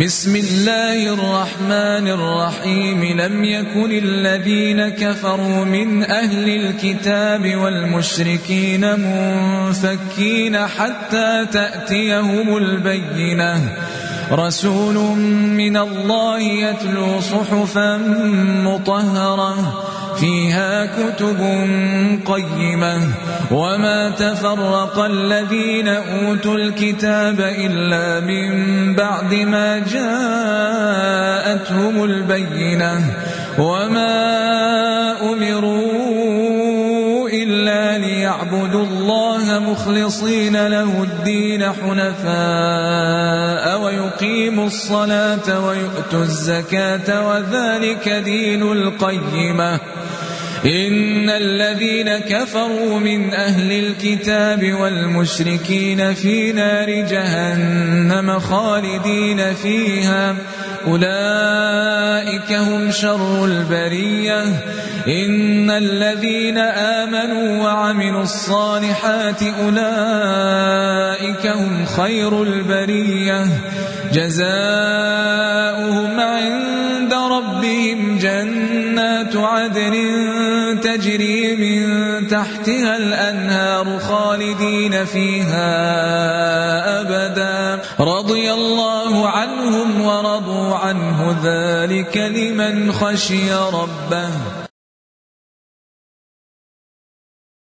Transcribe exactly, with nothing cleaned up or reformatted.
بسم الله الرحمن الرحيم لم يكن الذين كفروا من أهل الكتاب والمشركين منفكين حتى تأتيهم البينة رسول من الله يتلو صحفا مطهرة فيها كتب قيمة وما تفرق الذين أوتوا الكتاب إلا من بعد ما جاءتهم البينة وما أمروا إلا ليعبدوا الله مخلصين له الدين حنفاء ويقيموا الصلاة ويؤتوا الزكاة وذلك دين القيمة إن الذين كفروا من أهل الكتاب والمشركين في نار جهنم خالدين فيها أولئك هم شر البرية إن الذين آمنوا وعملوا الصالحات أولئك هم خير البرية جزاؤهم عند ربهم جنات عدن تجري من تحتها الأنهار خالدين فيها أبدا رضي الله عنهم ورضوا عنه ذلك لمن خشي ربه